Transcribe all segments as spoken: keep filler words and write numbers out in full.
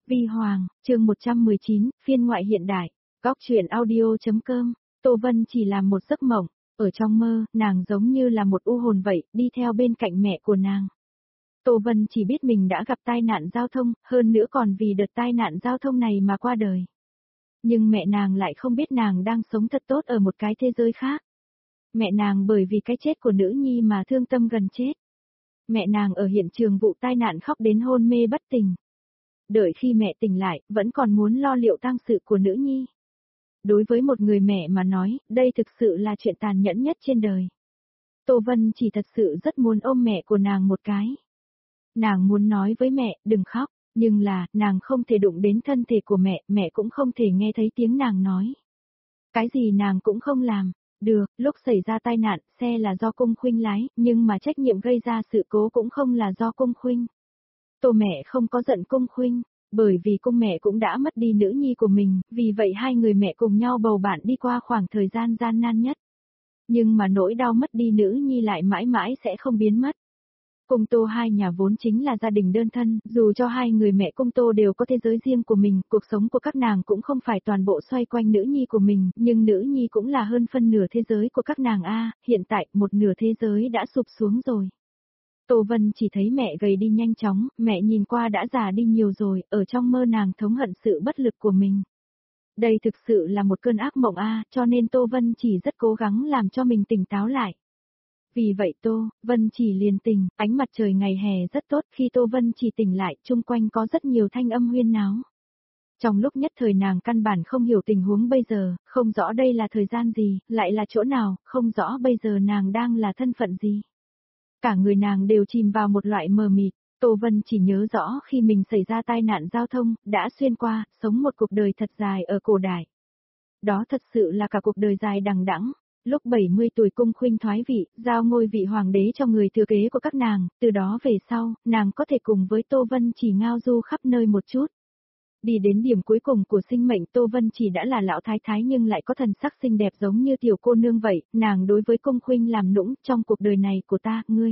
Vi Hoàng, chương một trăm mười chín, phiên ngoại hiện đại, góc truyện audio.com, Tô Vân chỉ làm một giấc mộng, ở trong mơ, nàng giống như là một u hồn vậy, đi theo bên cạnh mẹ của nàng. Tô Vân chỉ biết mình đã gặp tai nạn giao thông, hơn nữa còn vì đợt tai nạn giao thông này mà qua đời. Nhưng mẹ nàng lại không biết nàng đang sống thật tốt ở một cái thế giới khác. Mẹ nàng bởi vì cái chết của nữ nhi mà thương tâm gần chết. Mẹ nàng ở hiện trường vụ tai nạn khóc đến hôn mê bất tỉnh. Đợi khi mẹ tỉnh lại, vẫn còn muốn lo liệu tang sự của nữ nhi. Đối với một người mẹ mà nói, đây thực sự là chuyện tàn nhẫn nhất trên đời. Tô Vân chỉ thật sự rất muốn ôm mẹ của nàng một cái. Nàng muốn nói với mẹ, đừng khóc, nhưng là, nàng không thể đụng đến thân thể của mẹ, mẹ cũng không thể nghe thấy tiếng nàng nói. Cái gì nàng cũng không làm. Được, lúc xảy ra tai nạn, xe là do Cung Khuynh lái, nhưng mà trách nhiệm gây ra sự cố cũng không là do Cung Khuynh. Tô mẹ không có giận Cung Khuynh, bởi vì cung mẹ cũng đã mất đi nữ nhi của mình, vì vậy hai người mẹ cùng nhau bầu bạn đi qua khoảng thời gian gian nan nhất. Nhưng mà nỗi đau mất đi nữ nhi lại mãi mãi sẽ không biến mất. Cung Tô hai nhà vốn chính là gia đình đơn thân, dù cho hai người mẹ Cung Tô đều có thế giới riêng của mình, cuộc sống của các nàng cũng không phải toàn bộ xoay quanh nữ nhi của mình, nhưng nữ nhi cũng là hơn phân nửa thế giới của các nàng a, hiện tại một nửa thế giới đã sụp xuống rồi. Tô Vân chỉ thấy mẹ gầy đi nhanh chóng, mẹ nhìn qua đã già đi nhiều rồi, ở trong mơ nàng thống hận sự bất lực của mình. Đây thực sự là một cơn ác mộng a, cho nên Tô Vân chỉ rất cố gắng làm cho mình tỉnh táo lại. Vì vậy Tô Vân chỉ liền tỉnh, ánh mặt trời ngày hè rất tốt, khi Tô Vân chỉ tỉnh lại, chung quanh có rất nhiều thanh âm huyên náo. Trong lúc nhất thời nàng căn bản không hiểu tình huống bây giờ, không rõ đây là thời gian gì, lại là chỗ nào, không rõ bây giờ nàng đang là thân phận gì. Cả người nàng đều chìm vào một loại mờ mịt, Tô Vân chỉ nhớ rõ khi mình xảy ra tai nạn giao thông, đã xuyên qua, sống một cuộc đời thật dài ở cổ đại. Đó thật sự là cả cuộc đời dài đằng đẵng. Lúc bảy mươi tuổi Cung Khuynh thoái vị, giao ngôi vị hoàng đế cho người thừa kế của các nàng, từ đó về sau, nàng có thể cùng với Tô Vân chỉ ngao du khắp nơi một chút. Đi đến điểm cuối cùng của sinh mệnh, Tô Vân chỉ đã là lão thái thái nhưng lại có thần sắc xinh đẹp giống như tiểu cô nương vậy, nàng đối với Cung Khuynh làm nũng, trong cuộc đời này của ta, ngươi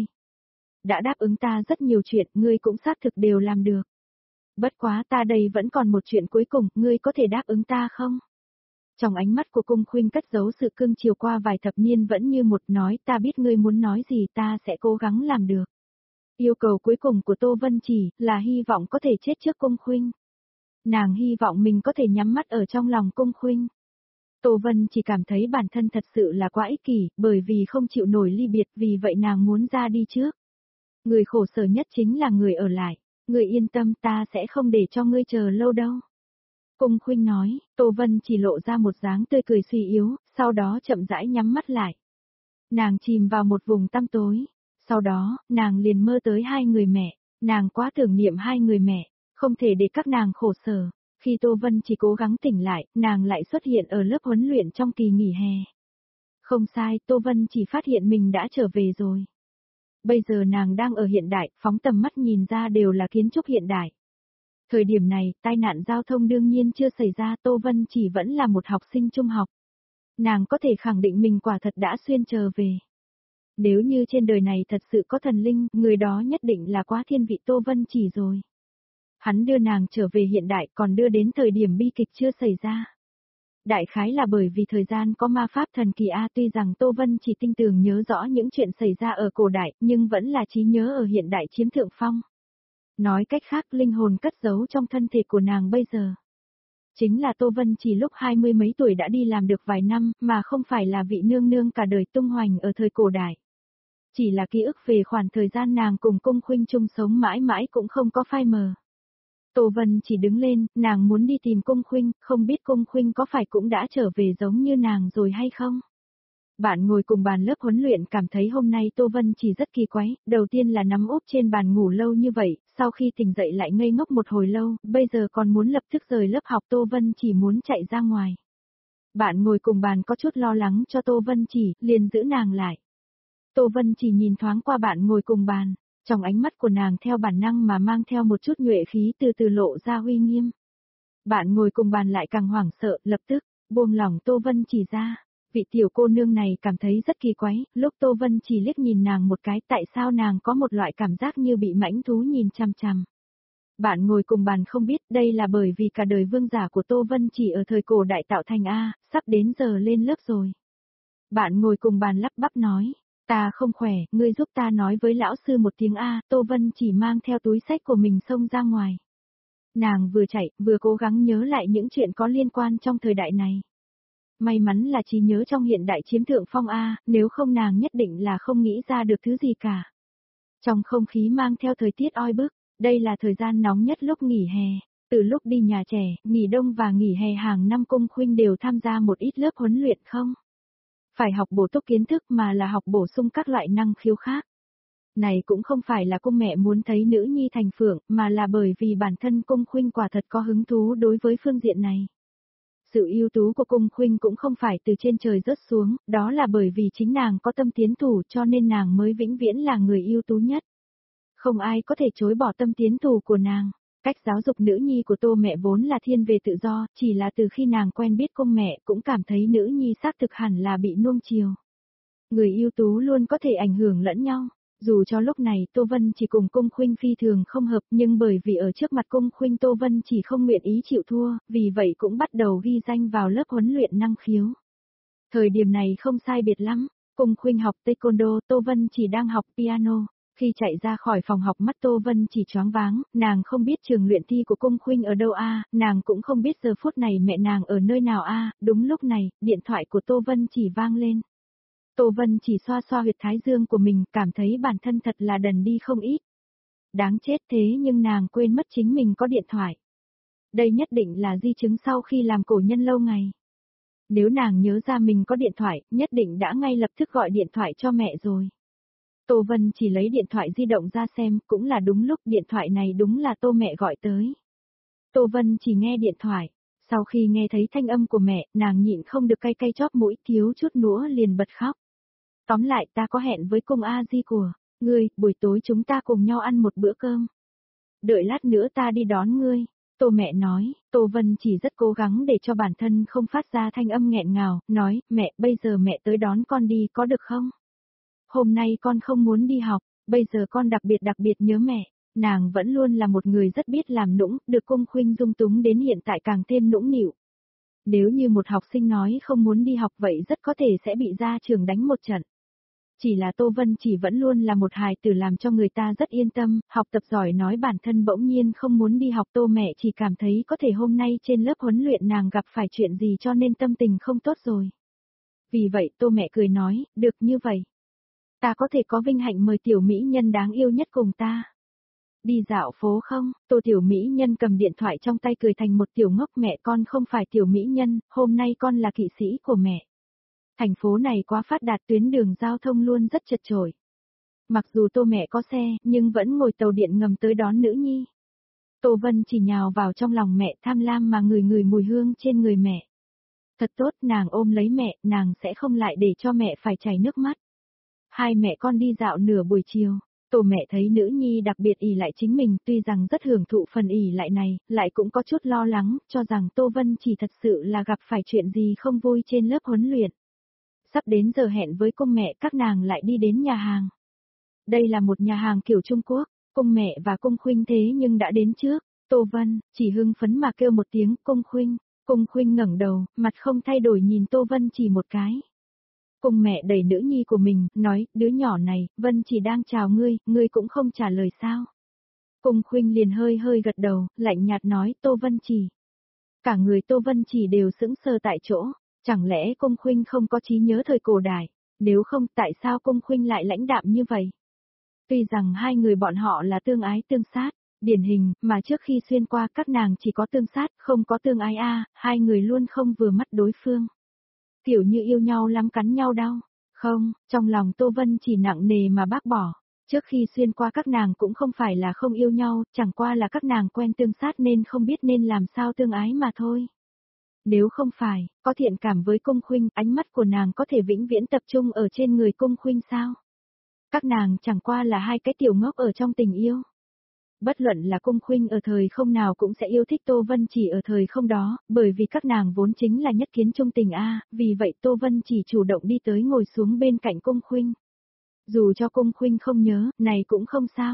đã đáp ứng ta rất nhiều chuyện, ngươi cũng xác thực đều làm được. Bất quá ta đây vẫn còn một chuyện cuối cùng, ngươi có thể đáp ứng ta không? Trong ánh mắt của Cung Khuynh cất giấu sự cưng chiều qua vài thập niên vẫn như một nói, ta biết ngươi muốn nói gì, ta sẽ cố gắng làm được. Yêu cầu cuối cùng của Tô Vân chỉ là hy vọng có thể chết trước Cung Khuynh. Nàng hy vọng mình có thể nhắm mắt ở trong lòng Cung Khuynh. Tô Vân chỉ cảm thấy bản thân thật sự là quá ích kỷ, bởi vì không chịu nổi ly biệt, vì vậy nàng muốn ra đi trước. Người khổ sở nhất chính là người ở lại. Người yên tâm, ta sẽ không để cho ngươi chờ lâu đâu. Cung Khuynh nói, Tô Vân chỉ lộ ra một dáng tươi cười suy yếu, sau đó chậm rãi nhắm mắt lại. Nàng chìm vào một vùng tăm tối, sau đó, nàng liền mơ tới hai người mẹ, nàng quá tưởng niệm hai người mẹ, không thể để các nàng khổ sở. Khi Tô Vân chỉ cố gắng tỉnh lại, nàng lại xuất hiện ở lớp huấn luyện trong kỳ nghỉ hè. Không sai, Tô Vân chỉ phát hiện mình đã trở về rồi. Bây giờ nàng đang ở hiện đại, phóng tầm mắt nhìn ra đều là kiến trúc hiện đại. Thời điểm này, tai nạn giao thông đương nhiên chưa xảy ra, Tô Vân chỉ vẫn là một học sinh trung học. Nàng có thể khẳng định mình quả thật đã xuyên trở về. Nếu như trên đời này thật sự có thần linh, người đó nhất định là quá thiên vị Tô Vân chỉ rồi. Hắn đưa nàng trở về hiện đại còn đưa đến thời điểm bi kịch chưa xảy ra. Đại khái là bởi vì thời gian có ma pháp thần kỳ A, tuy rằng Tô Vân chỉ tinh tường nhớ rõ những chuyện xảy ra ở cổ đại, nhưng vẫn là trí nhớ ở hiện đại chiếm thượng phong. Nói cách khác, linh hồn cất giấu trong thân thể của nàng bây giờ. Chính là Tô Vân chỉ lúc hai mươi mấy tuổi đã đi làm được vài năm, mà không phải là vị nương nương cả đời tung hoành ở thời cổ đại. Chỉ là ký ức về khoảng thời gian nàng cùng Cung Khuynh chung sống mãi mãi cũng không có phai mờ. Tô Vân chỉ đứng lên, nàng muốn đi tìm Cung Khuynh, không biết Cung Khuynh có phải cũng đã trở về giống như nàng rồi hay không? Bạn ngồi cùng bàn lớp huấn luyện cảm thấy hôm nay Tô Vân chỉ rất kỳ quái, đầu tiên là nằm úp trên bàn ngủ lâu như vậy, sau khi tỉnh dậy lại ngây ngốc một hồi lâu, bây giờ còn muốn lập tức rời lớp học, Tô Vân chỉ muốn chạy ra ngoài. Bạn ngồi cùng bàn có chút lo lắng cho Tô Vân chỉ, liền giữ nàng lại. Tô Vân chỉ nhìn thoáng qua bạn ngồi cùng bàn, trong ánh mắt của nàng theo bản năng mà mang theo một chút nhuệ khí từ từ lộ ra uy nghiêm. Bạn ngồi cùng bàn lại càng hoảng sợ, lập tức buông lỏng Tô Vân chỉ ra. Vị tiểu cô nương này cảm thấy rất kỳ quái, lúc Tô Vân chỉ liếc nhìn nàng một cái, tại sao nàng có một loại cảm giác như bị mãnh thú nhìn chằm chằm. Bạn ngồi cùng bàn không biết đây là bởi vì cả đời vương giả của Tô Vân chỉ ở thời cổ đại tạo thành A, sắp đến giờ lên lớp rồi. Bạn ngồi cùng bàn lắp bắp nói, ta không khỏe, ngươi giúp ta nói với lão sư một tiếng A, Tô Vân chỉ mang theo túi sách của mình xông ra ngoài. Nàng vừa chạy, vừa cố gắng nhớ lại những chuyện có liên quan trong thời đại này. May mắn là trí nhớ trong hiện đại chiếm thượng phong A, nếu không nàng nhất định là không nghĩ ra được thứ gì cả. Trong không khí mang theo thời tiết oi bức, đây là thời gian nóng nhất lúc nghỉ hè. Từ lúc đi nhà trẻ, nghỉ đông và nghỉ hè hàng năm Cung Khuynh đều tham gia một ít lớp huấn luyện không? Phải học bổ túc kiến thức mà là học bổ sung các loại năng khiếu khác. Này cũng không phải là cung mẹ muốn thấy nữ nhi thành phượng, mà là bởi vì bản thân Cung Khuynh quả thật có hứng thú đối với phương diện này. Sự ưu tú của Cung Khuynh cũng không phải từ trên trời rớt xuống, đó là bởi vì chính nàng có tâm tiến thủ cho nên nàng mới vĩnh viễn là người ưu tú nhất. Không ai có thể chối bỏ tâm tiến thủ của nàng. Cách giáo dục nữ nhi của Tô mẹ vốn là thiên về tự do, chỉ là từ khi nàng quen biết Cung mẹ cũng cảm thấy nữ nhi xác thực hẳn là bị nuông chiều. Người ưu tú luôn có thể ảnh hưởng lẫn nhau. Dù cho lúc này Tô Vân chỉ cùng Cung Khuynh phi thường không hợp nhưng bởi vì ở trước mặt Cung Khuynh Tô Vân chỉ không nguyện ý chịu thua, vì vậy cũng bắt đầu ghi danh vào lớp huấn luyện năng khiếu. Thời điểm này không sai biệt lắm, Cung Khuynh học taekwondo, Tô Vân chỉ đang học piano. Khi chạy ra khỏi phòng học mắt Tô Vân chỉ choáng váng, nàng không biết trường luyện thi của Cung Khuynh ở đâu a, nàng cũng không biết giờ phút này mẹ nàng ở nơi nào a. Đúng lúc này, điện thoại của Tô Vân chỉ vang lên. Tô Vân chỉ xoa xoa huyệt thái dương của mình, cảm thấy bản thân thật là đần đi không ít. Đáng chết thế nhưng nàng quên mất chính mình có điện thoại. Đây nhất định là di chứng sau khi làm cổ nhân lâu ngày. Nếu nàng nhớ ra mình có điện thoại, nhất định đã ngay lập tức gọi điện thoại cho mẹ rồi. Tô Vân chỉ lấy điện thoại di động ra xem, cũng là đúng lúc điện thoại này đúng là Tô mẹ gọi tới. Tô Vân chỉ nghe điện thoại, sau khi nghe thấy thanh âm của mẹ, nàng nhịn không được cay cay chóp mũi, thiếu chút nữa liền bật khóc. Tóm lại ta có hẹn với Cung A Di của ngươi, buổi tối chúng ta cùng nhau ăn một bữa cơm. Đợi lát nữa ta đi đón ngươi. Tô mẹ nói, Tô Vân chỉ rất cố gắng để cho bản thân không phát ra thanh âm nghẹn ngào, nói, mẹ, bây giờ mẹ tới đón con đi có được không? Hôm nay con không muốn đi học, bây giờ con đặc biệt đặc biệt nhớ mẹ. Nàng vẫn luôn là một người rất biết làm nũng, được Cung Khuynh dung túng đến hiện tại càng thêm nũng nịu. Nếu như một học sinh nói không muốn đi học vậy rất có thể sẽ bị gia trưởng đánh một trận. Chỉ là Tô Vân chỉ vẫn luôn là một hài tử làm cho người ta rất yên tâm, học tập giỏi nói bản thân bỗng nhiên không muốn đi học. Tô mẹ chỉ cảm thấy có thể hôm nay trên lớp huấn luyện nàng gặp phải chuyện gì cho nên tâm tình không tốt rồi. Vì vậy Tô mẹ cười nói, được như vậy. Ta có thể có vinh hạnh mời tiểu mỹ nhân đáng yêu nhất cùng ta. Đi dạo phố không? Tô tiểu mỹ nhân cầm điện thoại trong tay cười thành một tiểu ngốc, mẹ con không phải tiểu mỹ nhân, hôm nay con là kỵ sĩ của mẹ. Thành phố này quá phát đạt, tuyến đường giao thông luôn rất chật chội. Mặc dù Tô mẹ có xe, nhưng vẫn ngồi tàu điện ngầm tới đón nữ nhi. Tô Vân chỉ nhào vào trong lòng mẹ, tham lam mà ngửi ngửi mùi hương trên người mẹ. Thật tốt, nàng ôm lấy mẹ, nàng sẽ không lại để cho mẹ phải chảy nước mắt. Hai mẹ con đi dạo nửa buổi chiều. Tô mẹ thấy nữ nhi đặc biệt ỷ lại chính mình, tuy rằng rất hưởng thụ phần ỷ lại này, lại cũng có chút lo lắng, cho rằng Tô Vân chỉ thật sự là gặp phải chuyện gì không vui trên lớp huấn luyện. Sắp đến giờ hẹn với Cung mẹ, các nàng lại đi đến nhà hàng. Đây là một nhà hàng kiểu Trung Quốc, Cung mẹ và Cung Khuynh thế nhưng đã đến trước. Tô Vân chỉ hưng phấn mà kêu một tiếng Cung Khuynh. Cung Khuynh ngẩng đầu, mặt không thay đổi nhìn Tô Vân chỉ một cái. Cung mẹ đẩy nữ nhi của mình, nói, đứa nhỏ này, Vân chỉ đang chào ngươi, ngươi cũng không trả lời sao. Cung Khuynh liền hơi hơi gật đầu, lạnh nhạt nói, Tô Vân chỉ. Cả người Tô Vân chỉ đều sững sờ tại chỗ, chẳng lẽ Cung Khuynh không có trí nhớ thời cổ đại, nếu không tại sao Cung Khuynh lại lãnh đạm như vậy. Tuy rằng hai người bọn họ là tương ái tương sát, điển hình, mà trước khi xuyên qua các nàng chỉ có tương sát, không có tương ái a, hai người luôn không vừa mắt đối phương. Kiểu như yêu nhau lắm cắn nhau đau. Không, trong lòng Tô Vân chỉ nặng nề mà bác bỏ. Trước khi xuyên qua các nàng cũng không phải là không yêu nhau, chẳng qua là các nàng quen tương sát nên không biết nên làm sao tương ái mà thôi. Nếu không phải, có thiện cảm với Cung Khuynh, ánh mắt của nàng có thể vĩnh viễn tập trung ở trên người Cung Khuynh sao? Các nàng chẳng qua là hai cái tiểu ngốc ở trong tình yêu. Bất luận là Cung Khuynh ở thời không nào cũng sẽ yêu thích Tô Vân chỉ ở thời không đó, bởi vì các nàng vốn chính là nhất kiến trung tình a, vì vậy Tô Vân chỉ chủ động đi tới ngồi xuống bên cạnh Cung Khuynh. Dù cho Cung Khuynh không nhớ, này cũng không sao,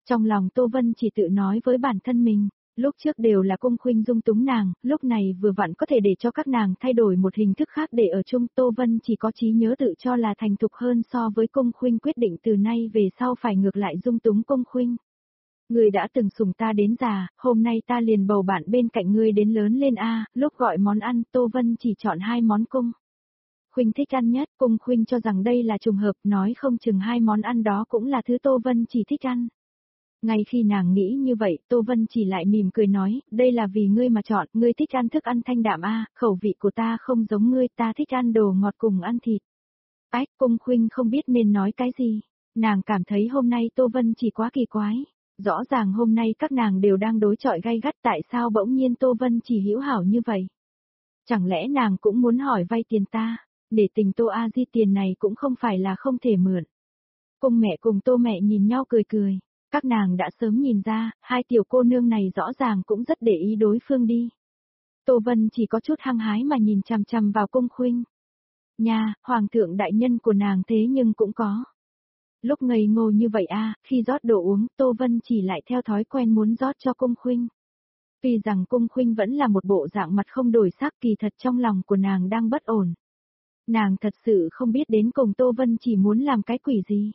Trong lòng Tô Vân chỉ tự nói với bản thân mình, lúc trước đều là Cung Khuynh dung túng nàng, lúc này vừa vặn có thể để cho các nàng thay đổi một hình thức khác để ở chung. Tô Vân chỉ có trí nhớ tự cho là thành thục hơn so với Cung Khuynh, quyết định từ nay về sau phải ngược lại dung túng Cung Khuynh. Ngươi đã từng sủng ta đến già, hôm nay ta liền bầu bạn bên cạnh ngươi đến lớn lên a. Lúc gọi món ăn, Tô Vân chỉ chọn hai món Cung Khuynh thích ăn nhất. Cung Khuynh cho rằng đây là trùng hợp, nói không chừng hai món ăn đó cũng là thứ Tô Vân chỉ thích ăn. Ngay khi nàng nghĩ như vậy, Tô Vân chỉ lại mỉm cười nói, đây là vì ngươi mà chọn, ngươi thích ăn thức ăn thanh đạm a, khẩu vị của ta không giống ngươi, ta thích ăn đồ ngọt cùng ăn thịt. Ách, Cung Khuynh không biết nên nói cái gì, nàng cảm thấy hôm nay Tô Vân chỉ quá kỳ quái, rõ ràng hôm nay các nàng đều đang đối chọi gay gắt, tại sao bỗng nhiên Tô Vân chỉ hữu hảo như vậy? Chẳng lẽ nàng cũng muốn hỏi vay tiền ta, để tình Tô A Di tiền này cũng không phải là không thể mượn. Cung mẹ cùng Tô mẹ nhìn nhau cười cười. Các nàng đã sớm nhìn ra, hai tiểu cô nương này rõ ràng cũng rất để ý đối phương đi. Tô Vân chỉ có chút hăng hái mà nhìn chằm chằm vào Cung Khuynh. Nha, hoàng thượng đại nhân của nàng thế nhưng cũng có. Lúc ngây ngô như vậy a, khi rót đồ uống, Tô Vân chỉ lại theo thói quen muốn rót cho Cung Khuynh. Tuy rằng Cung Khuynh vẫn là một bộ dạng mặt không đổi sắc, kỳ thật trong lòng của nàng đang bất ổn. Nàng thật sự không biết đến cùng Tô Vân chỉ muốn làm cái quỷ gì.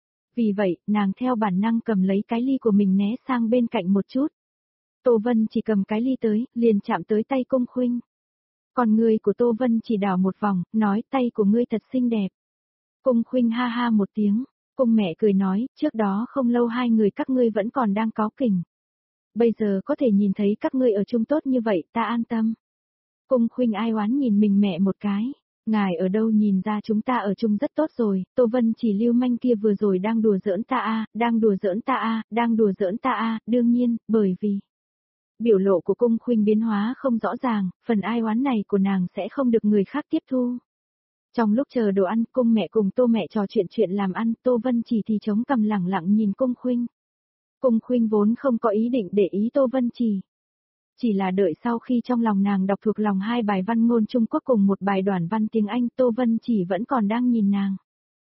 Vì vậy, nàng theo bản năng cầm lấy cái ly của mình né sang bên cạnh một chút. Tô Vân chỉ cầm cái ly tới, liền chạm tới tay Cung Khuynh. Còn người của Tô Vân chỉ đảo một vòng, nói tay của ngươi thật xinh đẹp. Cung Khuynh ha ha một tiếng, Cung mẹ cười nói, trước đó không lâu hai người các ngươi vẫn còn đang cáu kỉnh. Bây giờ có thể nhìn thấy các ngươi ở chung tốt như vậy, ta an tâm. Cung Khuynh ai oán nhìn mình mẹ một cái. Ngài ở đâu nhìn ra chúng ta ở chung rất tốt rồi, Tô Vân chỉ lưu manh kia vừa rồi đang đùa giỡn ta a, đang đùa giỡn ta a, đang đùa giỡn ta a, đương nhiên, bởi vì biểu lộ của Cung Khuynh biến hóa không rõ ràng, phần ai oán này của nàng sẽ không được người khác tiếp thu. Trong lúc chờ đồ ăn, Cung mẹ cùng Tô mẹ trò chuyện chuyện làm ăn, Tô Vân chỉ thì chống cằm lẳng lặng nhìn Cung Khuynh. Cung Khuynh vốn không có ý định để ý Tô Vân chỉ. Chỉ là đợi sau khi trong lòng nàng đọc thuộc lòng hai bài văn ngôn Trung Quốc cùng một bài đoạn văn tiếng Anh, Tô Vân chỉ vẫn còn đang nhìn nàng.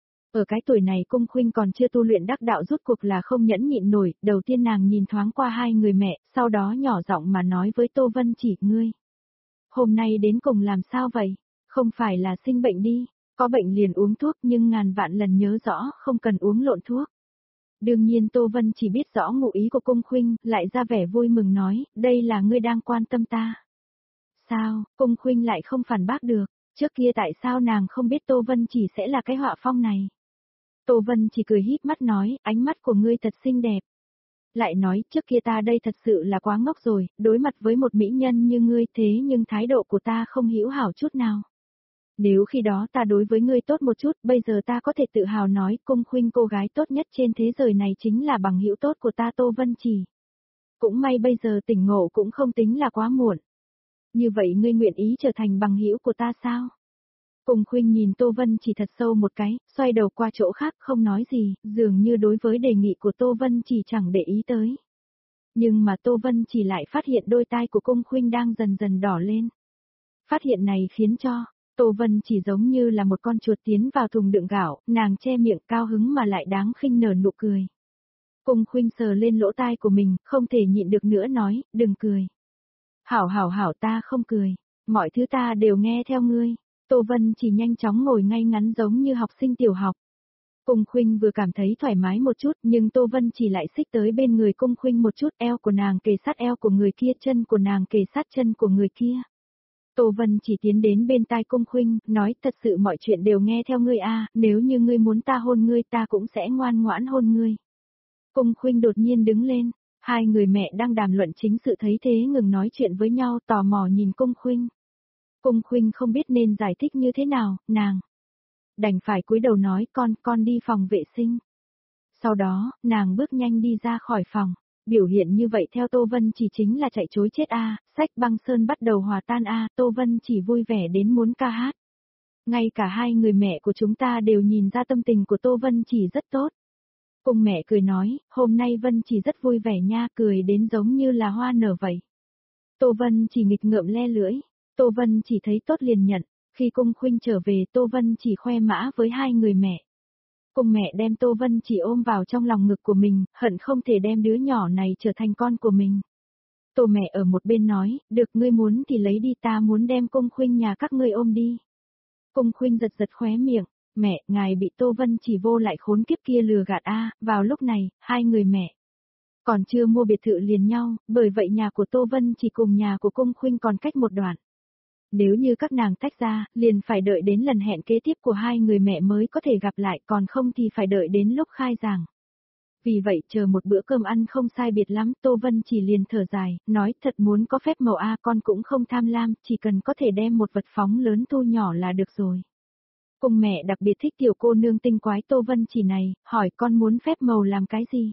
Ở cái tuổi này Cung Khuynh còn chưa tu luyện đắc đạo, rút cuộc là không nhẫn nhịn nổi, đầu tiên nàng nhìn thoáng qua hai người mẹ, sau đó nhỏ giọng mà nói với Tô Vân chỉ, ngươi. Hôm nay đến cùng làm sao vậy? Không phải là sinh bệnh đi, có bệnh liền uống thuốc nhưng ngàn vạn lần nhớ rõ không cần uống lộn thuốc. Đương nhiên Tô Vân chỉ biết rõ ngụ ý của Cung Khuynh, lại ra vẻ vui mừng nói, đây là ngươi đang quan tâm ta. Sao, Cung Khuynh lại không phản bác được, trước kia tại sao nàng không biết Tô Vân chỉ sẽ là cái họa phong này. Tô Vân chỉ cười híp mắt nói, ánh mắt của ngươi thật xinh đẹp. Lại nói, trước kia ta đây thật sự là quá ngốc rồi, đối mặt với một mỹ nhân như ngươi thế nhưng thái độ của ta không hữu hảo chút nào. Nếu khi đó ta đối với ngươi tốt một chút, bây giờ ta có thể tự hào nói Cung Khuynh cô gái tốt nhất trên thế giới này chính là bằng hữu tốt của ta Tô Vân chỉ. Cũng may bây giờ tỉnh ngộ cũng không tính là quá muộn. Như vậy ngươi nguyện ý trở thành bằng hữu của ta sao? Cung Khuynh nhìn Tô Vân chỉ thật sâu một cái, xoay đầu qua chỗ khác không nói gì, dường như đối với đề nghị của Tô Vân chỉ chẳng để ý tới. Nhưng mà Tô Vân chỉ lại phát hiện đôi tai của Cung Khuynh đang dần dần đỏ lên. Phát hiện này khiến cho Tô Vân chỉ giống như là một con chuột tiến vào thùng đựng gạo, nàng che miệng cao hứng mà lại đáng khinh nở nụ cười. Cung Khuynh sờ lên lỗ tai của mình, không thể nhịn được nữa nói, đừng cười. Hảo hảo hảo ta không cười, mọi thứ ta đều nghe theo ngươi. Tô Vân chỉ nhanh chóng ngồi ngay ngắn giống như học sinh tiểu học. Cung Khuynh vừa cảm thấy thoải mái một chút, nhưng Tô Vân chỉ lại xích tới bên người Cung Khuynh một chút, eo của nàng kề sát eo của người kia, chân của nàng kề sát chân của người kia. Tô Vân chỉ tiến đến bên tai Cung Khuynh, nói thật sự mọi chuyện đều nghe theo ngươi a, nếu như ngươi muốn ta hôn ngươi ta cũng sẽ ngoan ngoãn hôn ngươi. Cung Khuynh đột nhiên đứng lên, hai người mẹ đang đàm luận chính sự thấy thế ngừng nói chuyện với nhau, tò mò nhìn Cung Khuynh. Cung Khuynh không biết nên giải thích như thế nào, nàng đành phải cúi đầu nói con, con đi phòng vệ sinh. Sau đó, nàng bước nhanh đi ra khỏi phòng. Biểu hiện như vậy theo Tô Vân chỉ chính là chạy chối chết a, sách băng sơn bắt đầu hòa tan a, Tô Vân chỉ vui vẻ đến muốn ca hát. Ngay cả hai người mẹ của chúng ta đều nhìn ra tâm tình của Tô Vân chỉ rất tốt. Cùng mẹ cười nói, hôm nay Vân chỉ rất vui vẻ nha, cười đến giống như là hoa nở vậy. Tô Vân chỉ nghịch ngợm le lưỡi, Tô Vân chỉ thấy tốt liền nhận, khi Cung Khuynh trở về Tô Vân chỉ khoe mã với hai người mẹ. Cung mẹ đem Tô Vân chỉ ôm vào trong lòng ngực của mình, hận không thể đem đứa nhỏ này trở thành con của mình. Tô mẹ ở một bên nói, được ngươi muốn thì lấy đi, ta muốn đem Cung Khuynh nhà các ngươi ôm đi. Cung Khuynh giật giật khóe miệng, mẹ, ngài bị Tô Vân chỉ vô lại khốn kiếp kia lừa gạt a. Vào lúc này, hai người mẹ còn chưa mua biệt thự liền nhau, bởi vậy nhà của Tô Vân chỉ cùng nhà của Cung Khuynh còn cách một đoạn. Nếu như các nàng tách ra, liền phải đợi đến lần hẹn kế tiếp của hai người mẹ mới có thể gặp lại, còn không thì phải đợi đến lúc khai giảng. Vì vậy chờ một bữa cơm ăn không sai biệt lắm, Tô Vân chỉ liền thở dài, nói thật muốn có phép màu A con cũng không tham lam, chỉ cần có thể đem một vật phóng lớn thu nhỏ là được rồi. Cùng mẹ đặc biệt thích tiểu cô nương tinh quái Tô Vân chỉ này, hỏi con muốn phép màu làm cái gì?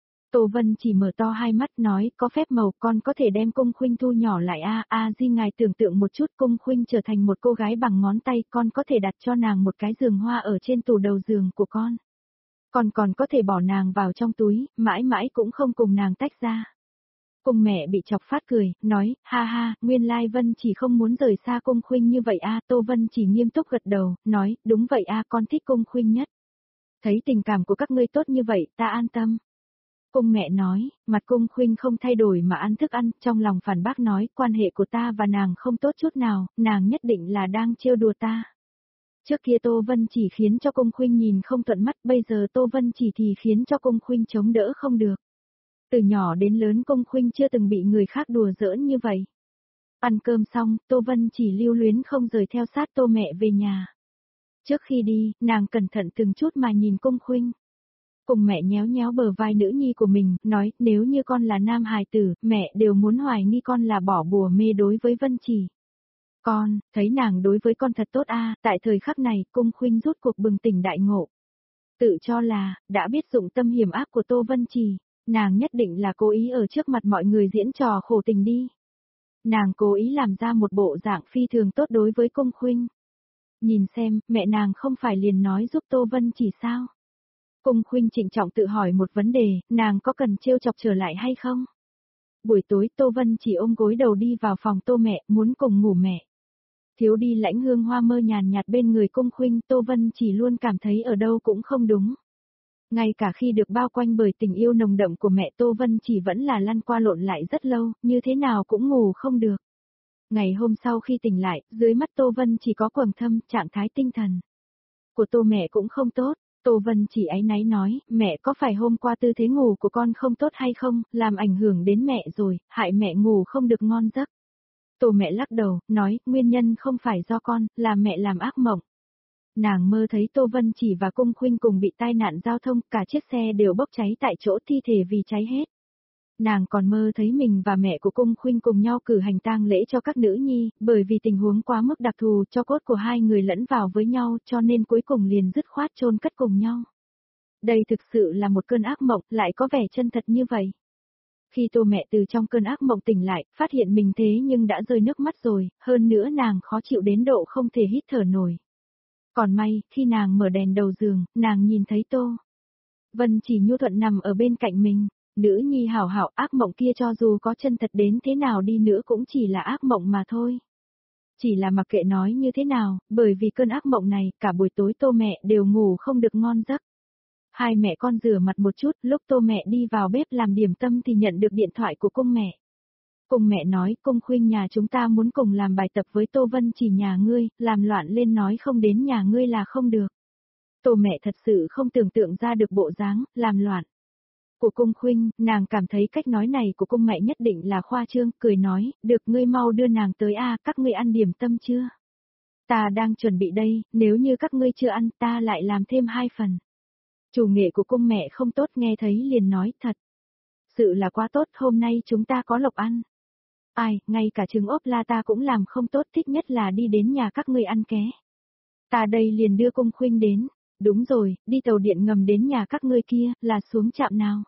Tô Vân chỉ mở to hai mắt nói, có phép màu con có thể đem Cung Khuynh thu nhỏ lại a. A Di ngài tưởng tượng một chút, Cung Khuynh trở thành một cô gái bằng ngón tay, con có thể đặt cho nàng một cái giường hoa ở trên tủ đầu giường của con. Con còn có thể bỏ nàng vào trong túi, mãi mãi cũng không cùng nàng tách ra. Cung mẹ bị chọc phát cười, nói, ha ha, nguyên lai Vân chỉ không muốn rời xa Cung Khuynh như vậy a. Tô Vân chỉ nghiêm túc gật đầu, nói, đúng vậy a, con thích Cung Khuynh nhất. Thấy tình cảm của các ngươi tốt như vậy, ta an tâm. Cung mẹ nói, mặt Cung Khuynh không thay đổi mà ăn thức ăn, trong lòng phản bác nói, quan hệ của ta và nàng không tốt chút nào, nàng nhất định là đang trêu đùa ta. Trước kia Tô Vân chỉ khiến cho Cung Khuynh nhìn không thuận mắt, bây giờ Tô Vân chỉ thì khiến cho Cung Khuynh chống đỡ không được. Từ nhỏ đến lớn Cung Khuynh chưa từng bị người khác đùa giỡn như vậy. Ăn cơm xong, Tô Vân chỉ lưu luyến không rời theo sát Tô mẹ về nhà. Trước khi đi, nàng cẩn thận từng chút mà nhìn Cung Khuynh. Cùng mẹ nhéo nhéo bờ vai nữ nhi của mình, nói, nếu như con là nam hài tử, mẹ đều muốn hoài nghi con là bỏ bùa mê đối với Vân Chỉ. Con, thấy nàng đối với con thật tốt a. Tại thời khắc này, Cung Khuynh rút cuộc bừng tỉnh đại ngộ. Tự cho là, đã biết dụng tâm hiểm ác của Tô Vân Chỉ, nàng nhất định là cố ý ở trước mặt mọi người diễn trò khổ tình đi. Nàng cố ý làm ra một bộ dạng phi thường tốt đối với Cung Khuynh. Nhìn xem, mẹ nàng không phải liền nói giúp Tô Vân Chỉ sao? Cung Khuynh trịnh trọng tự hỏi một vấn đề, nàng có cần trêu chọc trở lại hay không? Buổi tối Tô Vân chỉ ôm gối đầu đi vào phòng Tô mẹ, muốn cùng ngủ mẹ. Thiếu đi lãnh hương hoa mơ nhàn nhạt bên người Cung Khuynh, Tô Vân chỉ luôn cảm thấy ở đâu cũng không đúng. Ngay cả khi được bao quanh bởi tình yêu nồng đậm của mẹ, Tô Vân chỉ vẫn là lăn qua lộn lại rất lâu, như thế nào cũng ngủ không được. Ngày hôm sau khi tỉnh lại, dưới mắt Tô Vân chỉ có quầng thâm, trạng thái tinh thần của Tô mẹ cũng không tốt. Tô Vân chỉ áy náy nói, mẹ có phải hôm qua tư thế ngủ của con không tốt hay không, làm ảnh hưởng đến mẹ rồi, hại mẹ ngủ không được ngon giấc. Tô mẹ lắc đầu, nói, nguyên nhân không phải do con, là mẹ làm ác mộng. Nàng mơ thấy Tô Vân chỉ và Cung Khuynh cùng bị tai nạn giao thông, cả chiếc xe đều bốc cháy tại chỗ, thi thể vì cháy hết. Nàng còn mơ thấy mình và mẹ của Cung Khuynh cùng nhau cử hành tang lễ cho các nữ nhi, bởi vì tình huống quá mức đặc thù, cho cốt của hai người lẫn vào với nhau, cho nên cuối cùng liền dứt khoát chôn cất cùng nhau. Đây thực sự là một cơn ác mộng, lại có vẻ chân thật như vậy. Khi Tô mẹ từ trong cơn ác mộng tỉnh lại, phát hiện mình thế nhưng đã rơi nước mắt rồi, hơn nữa nàng khó chịu đến độ không thể hít thở nổi. Còn may, khi nàng mở đèn đầu giường, nàng nhìn thấy Tô Vân chỉ nhu thuận nằm ở bên cạnh mình. Nữ nhi hảo hảo, ác mộng kia cho dù có chân thật đến thế nào đi nữa cũng chỉ là ác mộng mà thôi. Chỉ là mặc kệ nói như thế nào, bởi vì cơn ác mộng này, cả buổi tối Tô mẹ đều ngủ không được ngon giấc. Hai mẹ con rửa mặt một chút, lúc Tô mẹ đi vào bếp làm điểm tâm thì nhận được điện thoại của Cung mẹ. Cung mẹ nói, Cung Khuynh nhà chúng ta muốn cùng làm bài tập với Tô Vân chỉ nhà ngươi, làm loạn lên nói không đến nhà ngươi là không được. Tô mẹ thật sự không tưởng tượng ra được bộ dáng, làm loạn của Cung Khuynh, nàng cảm thấy cách nói này của Cung mẹ nhất định là khoa trương, cười nói, được ngươi mau đưa nàng tới a, các ngươi ăn điểm tâm chưa? Ta đang chuẩn bị đây, nếu như các ngươi chưa ăn ta lại làm thêm hai phần. Chủ nghệ của Cung mẹ không tốt, nghe thấy liền nói, thật sự là quá tốt, hôm nay chúng ta có lộc ăn. Ai, ngay cả trứng ốp la ta cũng làm không tốt, thích nhất là đi đến nhà các ngươi ăn ké. Ta đây liền đưa Cung Khuynh đến. Đúng rồi, đi tàu điện ngầm đến nhà các ngươi kia, là xuống trạm nào?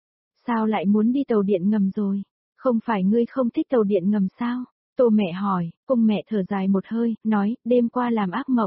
Sao lại muốn đi tàu điện ngầm rồi? Không phải ngươi không thích tàu điện ngầm sao? Tô mẹ hỏi, Cung mẹ thở dài một hơi, nói, đêm qua làm ác mộng.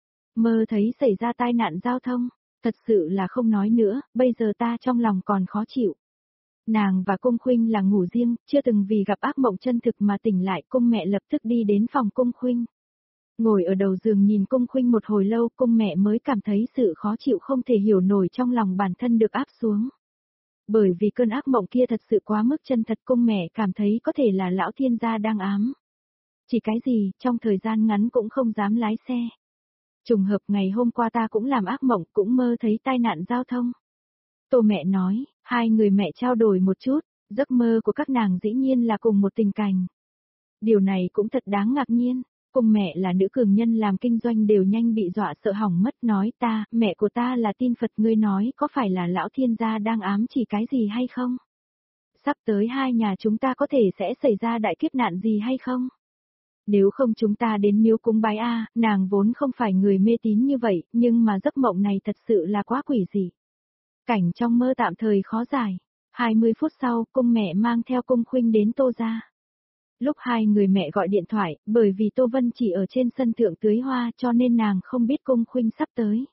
Mơ thấy xảy ra tai nạn giao thông, thật sự là không nói nữa, bây giờ ta trong lòng còn khó chịu. Nàng và Cung Khuynh là ngủ riêng, chưa từng vì gặp ác mộng chân thực mà tỉnh lại, Cung mẹ lập tức đi đến phòng Cung Khuynh. Ngồi ở đầu giường nhìn cung khuynh một hồi lâu, cung mẹ mới cảm thấy sự khó chịu không thể hiểu nổi trong lòng bản thân được áp xuống. Bởi vì cơn ác mộng kia thật sự quá mức chân thật, cung mẹ cảm thấy có thể là lão thiên gia đang ám. Chỉ cái gì, trong thời gian ngắn cũng không dám lái xe. Trùng hợp ngày hôm qua ta cũng làm ác mộng, cũng mơ thấy tai nạn giao thông. Tô mẹ nói, hai người mẹ trao đổi một chút, giấc mơ của các nàng dĩ nhiên là cùng một tình cảnh. Điều này cũng thật đáng ngạc nhiên, cùng mẹ là nữ cường nhân làm kinh doanh đều nhanh bị dọa sợ hỏng mất, nói ta, mẹ của ta là tin Phật, ngươi nói có phải là lão thiên gia đang ám chỉ cái gì hay không? Sắp tới hai nhà chúng ta có thể sẽ xảy ra đại kiếp nạn gì hay không? Nếu không chúng ta đến miếu cúng bái a, nàng vốn không phải người mê tín như vậy, nhưng mà giấc mộng này thật sự là quá quỷ dị. Cảnh trong mơ tạm thời khó giải. hai mươi phút sau, cung mẹ mang theo cung khuynh đến Tô gia. Lúc hai người mẹ gọi điện thoại, bởi vì Tô Vân chỉ ở trên sân thượng tưới hoa cho nên nàng không biết cung khuynh sắp tới.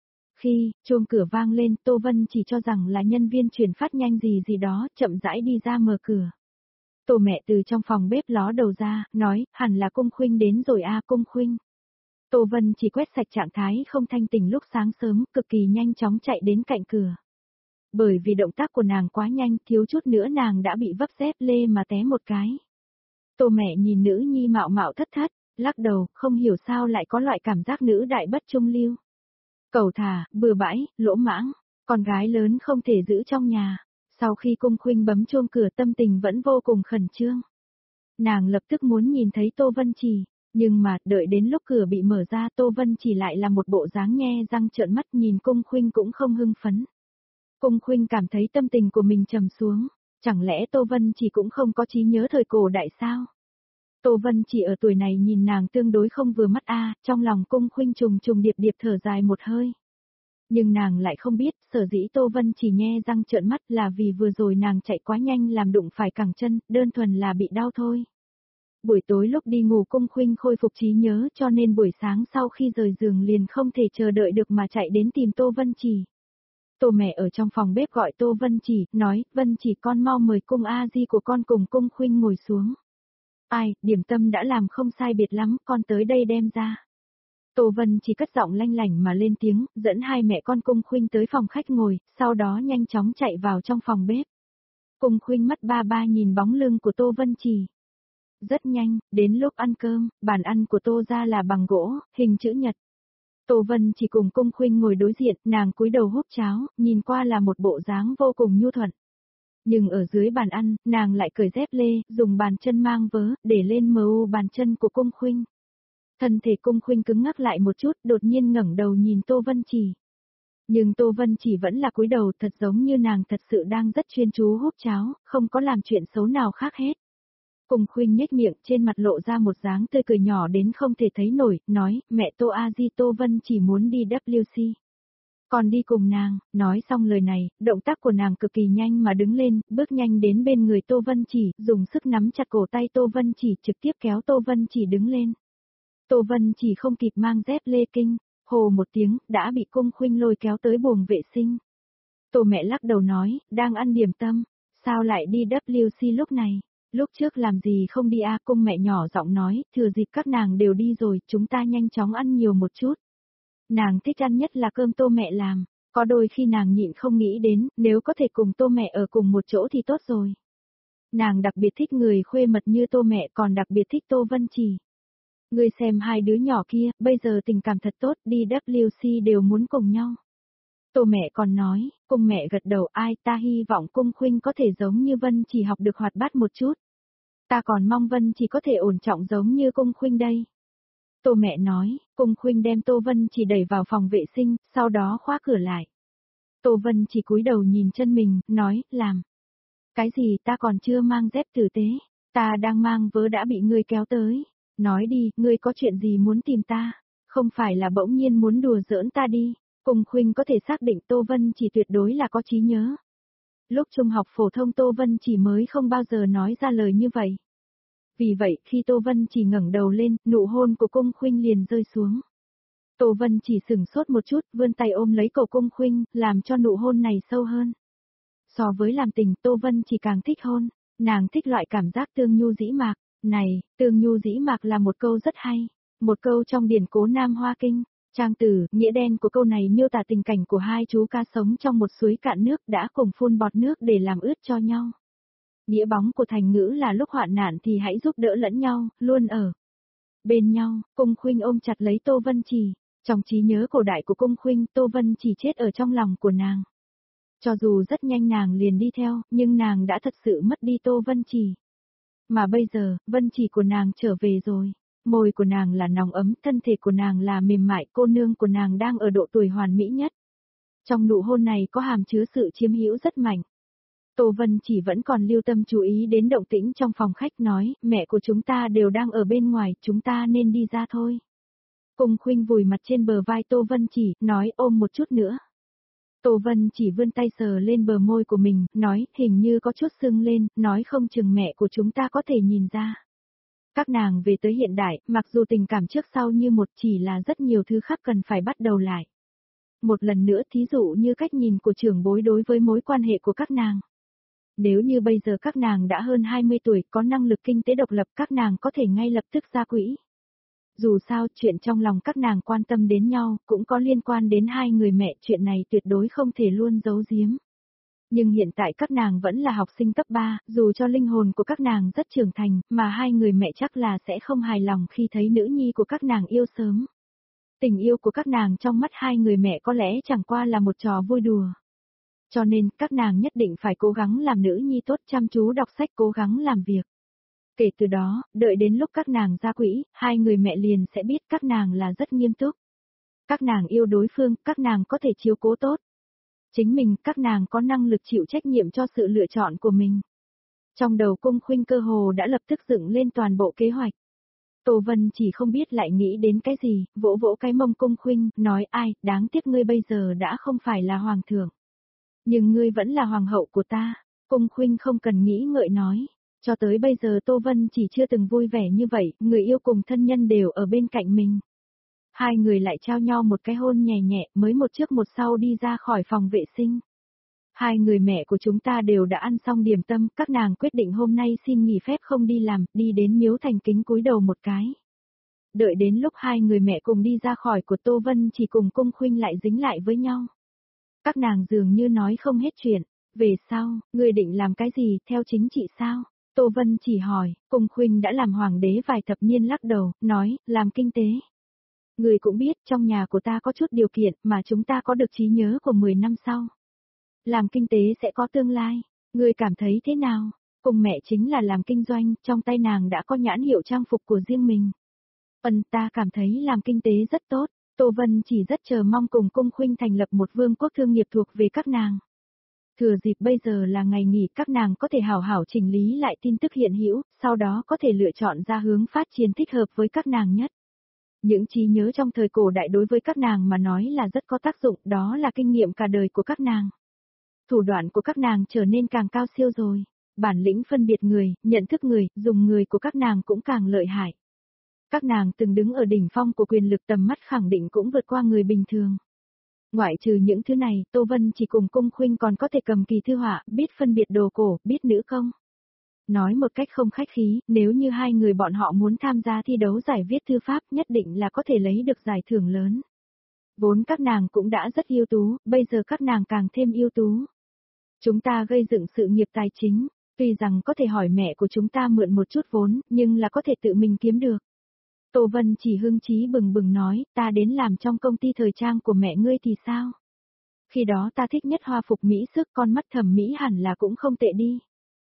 Khi chuông cửa vang lên, Tô Vân chỉ cho rằng là nhân viên chuyển phát nhanh gì gì đó, chậm rãi đi ra mở cửa. Tô mẹ từ trong phòng bếp ló đầu ra, nói, hẳn là cung khuynh đến rồi a, cung khuynh. Tô Vân chỉ quét sạch trạng thái không thanh tỉnh lúc sáng sớm, cực kỳ nhanh chóng chạy đến cạnh cửa. Bởi vì động tác của nàng quá nhanh, thiếu chút nữa nàng đã bị vấp dép lê mà té một cái. Tô mẹ nhìn nữ nhi mạo mạo thất thất, lắc đầu, không hiểu sao lại có loại cảm giác nữ đại bất trung lưu. Cầu thả, bừa bãi, lỗ mãng, con gái lớn không thể giữ trong nhà. Sau khi cung khuynh bấm chuông cửa, tâm tình vẫn vô cùng khẩn trương. Nàng lập tức muốn nhìn thấy Tô Vân Chỉ, nhưng mà đợi đến lúc cửa bị mở ra, Tô Vân Chỉ lại là một bộ dáng nhe răng trợn mắt, nhìn cung khuynh cũng không hưng phấn. Cung khuynh cảm thấy tâm tình của mình trầm xuống, chẳng lẽ Tô Vân Chỉ cũng không có trí nhớ thời cổ đại sao? Tô Vân Chỉ ở tuổi này nhìn nàng tương đối không vừa mắt a, trong lòng cung khuynh trùng trùng điệp điệp thở dài một hơi. Nhưng nàng lại không biết, sở dĩ Tô Vân Chỉ nhe răng trợn mắt là vì vừa rồi nàng chạy quá nhanh làm đụng phải cẳng chân, đơn thuần là bị đau thôi. Buổi tối lúc đi ngủ cung khuynh khôi phục trí nhớ cho nên buổi sáng sau khi rời giường liền không thể chờ đợi được mà chạy đến tìm Tô Vân Chỉ. Tô mẹ ở trong phòng bếp gọi Tô Vân Chỉ, nói, Vân Chỉ con mau mời cung a di của con cùng cung khuynh ngồi xuống. Ai, điểm tâm đã làm không sai biệt lắm, con tới đây đem ra. Tô Vân Chỉ cất giọng lanh lảnh mà lên tiếng, dẫn hai mẹ con cung khuynh tới phòng khách ngồi, sau đó nhanh chóng chạy vào trong phòng bếp. Cung khuynh mắt ba ba nhìn bóng lưng của Tô Vân Chỉ. Rất nhanh, đến lúc ăn cơm, bàn ăn của Tô gia là bằng gỗ, hình chữ nhật. Tô Vân Chỉ cùng cung khuynh ngồi đối diện, nàng cúi đầu húp cháo, nhìn qua là một bộ dáng vô cùng nhu thuận. Nhưng ở dưới bàn ăn, nàng lại cởi dép lê, dùng bàn chân mang vớ, để lên mờ u bàn chân của cung khuynh. Thân thể cung khuynh cứng ngắc lại một chút, đột nhiên ngẩng đầu nhìn Tô Vân Chỉ. Nhưng Tô Vân Chỉ vẫn là cúi đầu, thật giống như nàng thật sự đang rất chuyên chú húp cháo, không có làm chuyện xấu nào khác hết. Cung khuynh nhếch miệng, trên mặt lộ ra một dáng tươi cười nhỏ đến không thể thấy nổi, nói, mẹ Tô A Di Tô Vân Chỉ muốn đi W C. Còn đi cùng nàng, nói xong lời này, động tác của nàng cực kỳ nhanh mà đứng lên, bước nhanh đến bên người Tô Vân Chỉ, dùng sức nắm chặt cổ tay Tô Vân Chỉ, trực tiếp kéo Tô Vân Chỉ đứng lên. Tô Vân Chỉ không kịp mang dép lê kinh, hồ một tiếng, đã bị cung khuynh lôi kéo tới buồng vệ sinh. Tô mẹ lắc đầu nói, đang ăn điểm tâm, sao lại đi W C lúc này? Lúc trước làm gì không đi a, cung mẹ nhỏ giọng nói, thừa dịp các nàng đều đi rồi, chúng ta nhanh chóng ăn nhiều một chút. Nàng thích ăn nhất là cơm Tô mẹ làm, có đôi khi nàng nhịn không nghĩ đến, nếu có thể cùng Tô mẹ ở cùng một chỗ thì tốt rồi. Nàng đặc biệt thích người khuê mật như Tô mẹ, còn đặc biệt thích Tô Vân Chỉ. Ngươi xem hai đứa nhỏ kia, bây giờ tình cảm thật tốt, đi W C đều muốn cùng nhau. Tô mẹ còn nói, cung mẹ gật đầu, ai, ta hy vọng cung khuynh có thể giống như Vân Chỉ học được hoạt bát một chút. Ta còn mong Vân Chỉ có thể ổn trọng giống như cung khuynh đây. Tô mẹ nói, cung khuynh đem Tô Vân Chỉ đẩy vào phòng vệ sinh, sau đó khóa cửa lại. Tô Vân Chỉ cúi đầu nhìn chân mình, nói, làm. Cái gì, ta còn chưa mang dép tử tế, ta đang mang vớ đã bị ngươi kéo tới. Nói đi, ngươi có chuyện gì muốn tìm ta, không phải là bỗng nhiên muốn đùa giỡn ta đi. Cung khuynh có thể xác định Tô Vân Chỉ tuyệt đối là có trí nhớ. Lúc trung học phổ thông Tô Vân Chỉ mới không bao giờ nói ra lời như vậy. Vì vậy, khi Tô Vân Chỉ ngẩng đầu lên, nụ hôn của cung khuynh liền rơi xuống. Tô Vân Chỉ sửng sốt một chút, vươn tay ôm lấy cổ cung khuynh, làm cho nụ hôn này sâu hơn. So với làm tình, Tô Vân Chỉ càng thích hôn, nàng thích loại cảm giác tương nhu dĩ mạc. Này, tương nhu dĩ mạc là một câu rất hay. Một câu trong điển cố Nam Hoa Kinh. Trang tử, nghĩa đen của câu này miêu tả tình cảnh của hai chú cá sống trong một suối cạn nước đã cùng phun bọt nước để làm ướt cho nhau. Nghĩa bóng của thành ngữ là lúc hoạn nạn thì hãy giúp đỡ lẫn nhau, luôn ở bên nhau. Cung Khuynh ôm chặt lấy Tô Vân Chỉ. Trong trí nhớ cổ đại của Cung Khuynh, Tô Vân Chỉ chết ở trong lòng của nàng. Cho dù rất nhanh nàng liền đi theo, nhưng nàng đã thật sự mất đi Tô Vân Chỉ. Mà bây giờ, Vân Chỉ của nàng trở về rồi. Môi của nàng là nóng ấm, thân thể của nàng là mềm mại, cô nương của nàng đang ở độ tuổi hoàn mỹ nhất. Trong nụ hôn này có hàm chứa sự chiếm hữu rất mạnh. Tô Vân Chỉ vẫn còn lưu tâm chú ý đến động tĩnh trong phòng khách, nói, mẹ của chúng ta đều đang ở bên ngoài, chúng ta nên đi ra thôi. Cung Khuynh vùi mặt trên bờ vai Tô Vân Chỉ, nói ôm một chút nữa. Tô Vân Chỉ vươn tay sờ lên bờ môi của mình, nói, hình như có chút sưng lên, nói không chừng mẹ của chúng ta có thể nhìn ra. Các nàng về tới hiện đại, mặc dù tình cảm trước sau như một, chỉ là rất nhiều thứ khác cần phải bắt đầu lại. Một lần nữa thí dụ như cách nhìn của trưởng bối đối với mối quan hệ của các nàng. Nếu như bây giờ các nàng đã hơn hai mươi tuổi, có năng lực kinh tế độc lập, các nàng có thể ngay lập tức ra quỹ. Dù sao, chuyện trong lòng các nàng quan tâm đến nhau, cũng có liên quan đến hai người mẹ, chuyện này tuyệt đối không thể luôn giấu giếm. Nhưng hiện tại các nàng vẫn là học sinh cấp ba, dù cho linh hồn của các nàng rất trưởng thành, mà hai người mẹ chắc là sẽ không hài lòng khi thấy nữ nhi của các nàng yêu sớm. Tình yêu của các nàng trong mắt hai người mẹ có lẽ chẳng qua là một trò vui đùa. Cho nên, các nàng nhất định phải cố gắng làm nữ nhi tốt, chăm chú đọc sách, cố gắng làm việc. Kể từ đó, đợi đến lúc các nàng ra quỹ, hai người mẹ liền sẽ biết các nàng là rất nghiêm túc. Các nàng yêu đối phương, các nàng có thể chiếu cố tốt. Chính mình, các nàng có năng lực chịu trách nhiệm cho sự lựa chọn của mình. Trong đầu Cung Khuynh cơ hồ đã lập tức dựng lên toàn bộ kế hoạch. Tô Vân chỉ không biết lại nghĩ đến cái gì, vỗ vỗ cái mông Cung Khuynh, nói ai, đáng tiếc ngươi bây giờ đã không phải là hoàng thượng. Nhưng ngươi vẫn là hoàng hậu của ta. Cung Khuynh không cần nghĩ ngợi nói. Cho tới bây giờ Tô Vân chỉ chưa từng vui vẻ như vậy, người yêu cùng thân nhân đều ở bên cạnh mình. Hai người lại trao nhau một cái hôn nhẹ nhẹ, mới một trước một sau đi ra khỏi phòng vệ sinh. Hai người mẹ của chúng ta đều đã ăn xong điểm tâm, các nàng quyết định hôm nay xin nghỉ phép không đi làm, đi đến miếu thành kính cúi đầu một cái. Đợi đến lúc hai người mẹ cùng đi ra khỏi của Tô Vân chỉ cùng Cung Khuynh lại dính lại với nhau. Các nàng dường như nói không hết chuyện, về sau, người định làm cái gì, theo chính trị sao? Tô Vân chỉ hỏi, Cung Khuynh đã làm hoàng đế vài thập niên lắc đầu, nói, làm kinh tế. Người cũng biết, trong nhà của ta có chút điều kiện, mà chúng ta có được trí nhớ của mười năm sau. Làm kinh tế sẽ có tương lai, người cảm thấy thế nào? Cùng mẹ chính là làm kinh doanh, trong tay nàng đã có nhãn hiệu trang phục của riêng mình. Ân ta cảm thấy làm kinh tế rất tốt, Tô Vân chỉ rất chờ mong cùng Cung Khuynh thành lập một vương quốc thương nghiệp thuộc về các nàng. Thừa dịp bây giờ là ngày nghỉ, các nàng có thể hảo hảo chỉnh lý lại tin tức hiện hữu, sau đó có thể lựa chọn ra hướng phát triển thích hợp với các nàng nhất. Những trí nhớ trong thời cổ đại đối với các nàng mà nói là rất có tác dụng, đó là kinh nghiệm cả đời của các nàng. Thủ đoạn của các nàng trở nên càng cao siêu rồi, bản lĩnh phân biệt người, nhận thức người, dùng người của các nàng cũng càng lợi hại. Các nàng từng đứng ở đỉnh phong của quyền lực, tầm mắt khẳng định cũng vượt qua người bình thường. Ngoại trừ những thứ này, Tô Vân chỉ cùng Cung Khuynh còn có thể cầm kỳ thư họa, biết phân biệt đồ cổ, biết nữ công. Nói một cách không khách khí, nếu như hai người bọn họ muốn tham gia thi đấu giải viết thư pháp, nhất định là có thể lấy được giải thưởng lớn. Vốn các nàng cũng đã rất ưu tú, bây giờ các nàng càng thêm ưu tú. Chúng ta gây dựng sự nghiệp tài chính, tuy rằng có thể hỏi mẹ của chúng ta mượn một chút vốn, nhưng là có thể tự mình kiếm được. Tô Vân chỉ hưng chí bừng bừng nói, ta đến làm trong công ty thời trang của mẹ ngươi thì sao? Khi đó ta thích nhất hoa phục mỹ sức, con mắt thẩm mỹ hẳn là cũng không tệ đi.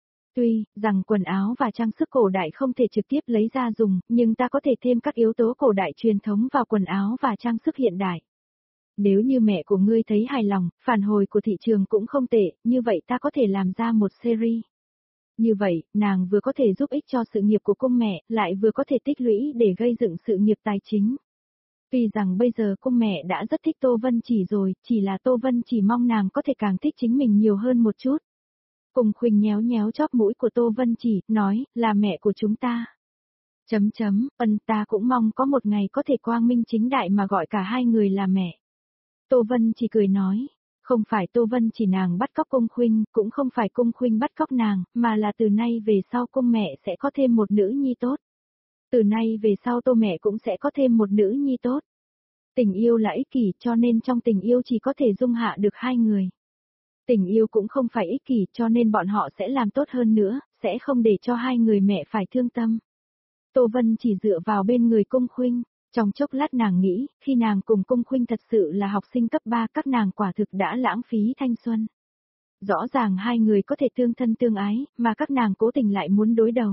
Tuy rằng quần áo và trang sức cổ đại không thể trực tiếp lấy ra dùng, nhưng ta có thể thêm các yếu tố cổ đại truyền thống vào quần áo và trang sức hiện đại. Nếu như mẹ của ngươi thấy hài lòng, phản hồi của thị trường cũng không tệ, như vậy ta có thể làm ra một series. Như vậy, nàng vừa có thể giúp ích cho sự nghiệp của cung mẹ, lại vừa có thể tích lũy để gây dựng sự nghiệp tài chính. Tuy rằng bây giờ cung mẹ đã rất thích Tô Vân Chỉ rồi, chỉ là Tô Vân Chỉ mong nàng có thể càng thích chính mình nhiều hơn một chút. Cung Khuynh nhéo nhéo chóp mũi của Tô Vân Chỉ, nói, là mẹ của chúng ta. Chấm chấm, ân ta cũng mong có một ngày có thể quang minh chính đại mà gọi cả hai người là mẹ. Tô Vân Chỉ cười nói, không phải Tô Vân Chỉ nàng bắt cóc Cung Khuynh, cũng không phải Cung Khuynh bắt cóc nàng, mà là từ nay về sau cung mẹ sẽ có thêm một nữ nhi tốt. Từ nay về sau Tô mẹ cũng sẽ có thêm một nữ nhi tốt. Tình yêu là ích kỷ cho nên trong tình yêu chỉ có thể dung hạ được hai người. Tình yêu cũng không phải ích kỷ cho nên bọn họ sẽ làm tốt hơn nữa, sẽ không để cho hai người mẹ phải thương tâm. Tô Vân chỉ dựa vào bên người Cung Khuynh, trong chốc lát nàng nghĩ, khi nàng cùng Cung Khuynh thật sự là học sinh cấp ba các nàng quả thực đã lãng phí thanh xuân. Rõ ràng hai người có thể tương thân tương ái, mà các nàng cố tình lại muốn đối đầu.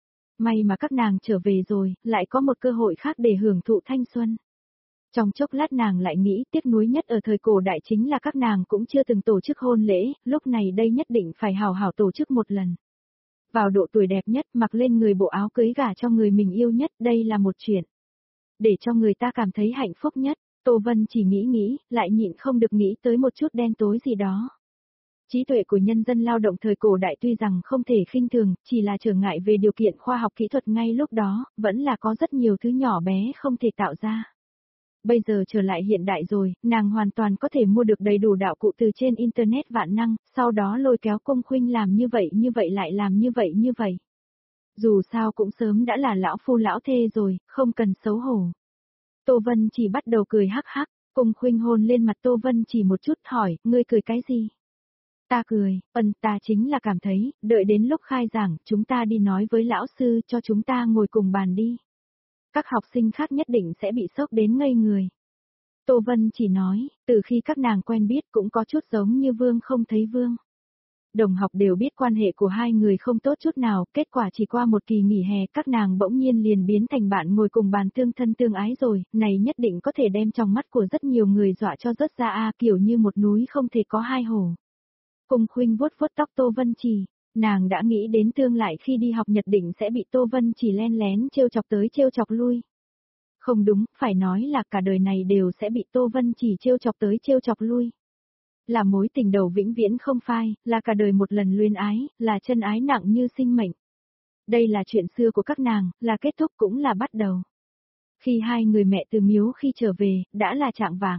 May mà các nàng trở về rồi, lại có một cơ hội khác để hưởng thụ thanh xuân. Trong chốc lát nàng lại nghĩ tiếc nuối nhất ở thời cổ đại chính là các nàng cũng chưa từng tổ chức hôn lễ, lúc này đây nhất định phải hào hào tổ chức một lần. Vào độ tuổi đẹp nhất mặc lên người bộ áo cưới gả cho người mình yêu nhất, đây là một chuyện. Để cho người ta cảm thấy hạnh phúc nhất, Tô Vân chỉ nghĩ nghĩ, lại nhịn không được nghĩ tới một chút đen tối gì đó. Trí tuệ của nhân dân lao động thời cổ đại tuy rằng không thể khinh thường, chỉ là trở ngại về điều kiện khoa học kỹ thuật ngay lúc đó, vẫn là có rất nhiều thứ nhỏ bé không thể tạo ra. Bây giờ trở lại hiện đại rồi, nàng hoàn toàn có thể mua được đầy đủ đạo cụ từ trên Internet vạn năng, sau đó lôi kéo Cung Khuynh làm như vậy như vậy lại làm như vậy như vậy. Dù sao cũng sớm đã là lão phu lão thê rồi, không cần xấu hổ. Tô Vân chỉ bắt đầu cười hắc hắc, Cung Khuynh hôn lên mặt Tô Vân chỉ một chút hỏi, ngươi cười cái gì? Ta cười, ân ta chính là cảm thấy, đợi đến lúc khai giảng, chúng ta đi nói với lão sư cho chúng ta ngồi cùng bàn đi. Các học sinh khác nhất định sẽ bị sốc đến ngây người. Tô Vân chỉ nói, từ khi các nàng quen biết cũng có chút giống như vương không thấy vương. Đồng học đều biết quan hệ của hai người không tốt chút nào, kết quả chỉ qua một kỳ nghỉ hè các nàng bỗng nhiên liền biến thành bạn ngồi cùng bàn tương thân tương ái rồi, này nhất định có thể đem trong mắt của rất nhiều người dọa cho rớt ra a kiểu như một núi không thể có hai hồ. Cung Khuynh vuốt vuốt tóc Tô Vân Chỉ, nàng đã nghĩ đến tương lai khi đi học nhất định sẽ bị Tô Vân Chỉ len lén trêu chọc tới trêu chọc lui. Không đúng, phải nói là cả đời này đều sẽ bị Tô Vân Chỉ trêu chọc tới trêu chọc lui. Là mối tình đầu vĩnh viễn không phai, là cả đời một lần luyến ái, là chân ái nặng như sinh mệnh. Đây là chuyện xưa của các nàng, là kết thúc cũng là bắt đầu. Khi hai người mẹ từ miếu khi trở về, đã là trạng vạng.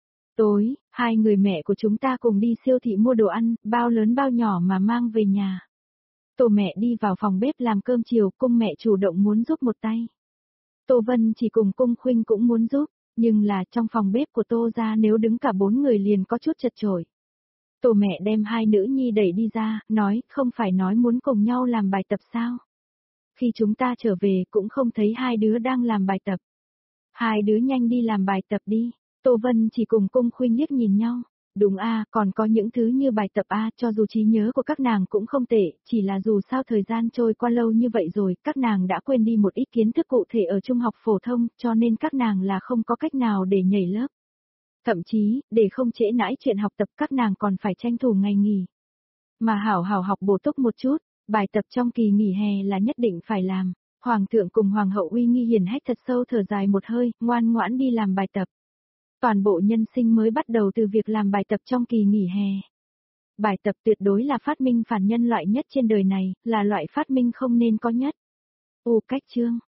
Tối, hai người mẹ của chúng ta cùng đi siêu thị mua đồ ăn, bao lớn bao nhỏ mà mang về nhà. Tô mẹ đi vào phòng bếp làm cơm chiều, Cung mẹ chủ động muốn giúp một tay. Tô Vân chỉ cùng Cung Khuynh cũng muốn giúp, nhưng là trong phòng bếp của Tô gia nếu đứng cả bốn người liền có chút chật chội. Tô mẹ đem hai nữ nhi đẩy đi ra, nói, không phải nói muốn cùng nhau làm bài tập sao? Khi chúng ta trở về cũng không thấy hai đứa đang làm bài tập. Hai đứa nhanh đi làm bài tập đi. Tô Vân chỉ cùng Cung Khuynh liếc nhìn nhau. Đúng a, còn có những thứ như bài tập a, cho dù trí nhớ của các nàng cũng không tệ, chỉ là dù sao thời gian trôi qua lâu như vậy rồi, các nàng đã quên đi một ít kiến thức cụ thể ở trung học phổ thông, cho nên các nàng là không có cách nào để nhảy lớp. Thậm chí, để không trễ nãi chuyện học tập các nàng còn phải tranh thủ ngày nghỉ. Mà hảo hảo học bổ túc một chút, bài tập trong kỳ nghỉ hè là nhất định phải làm. Hoàng thượng cùng hoàng hậu uy nghi hiển hách thật sâu thở dài một hơi, ngoan ngoãn đi làm bài tập. Toàn bộ nhân sinh mới bắt đầu từ việc làm bài tập trong kỳ nghỉ hè. Bài tập tuyệt đối là phát minh phản nhân loại nhất trên đời này, là loại phát minh không nên có nhất. Ô cách chương.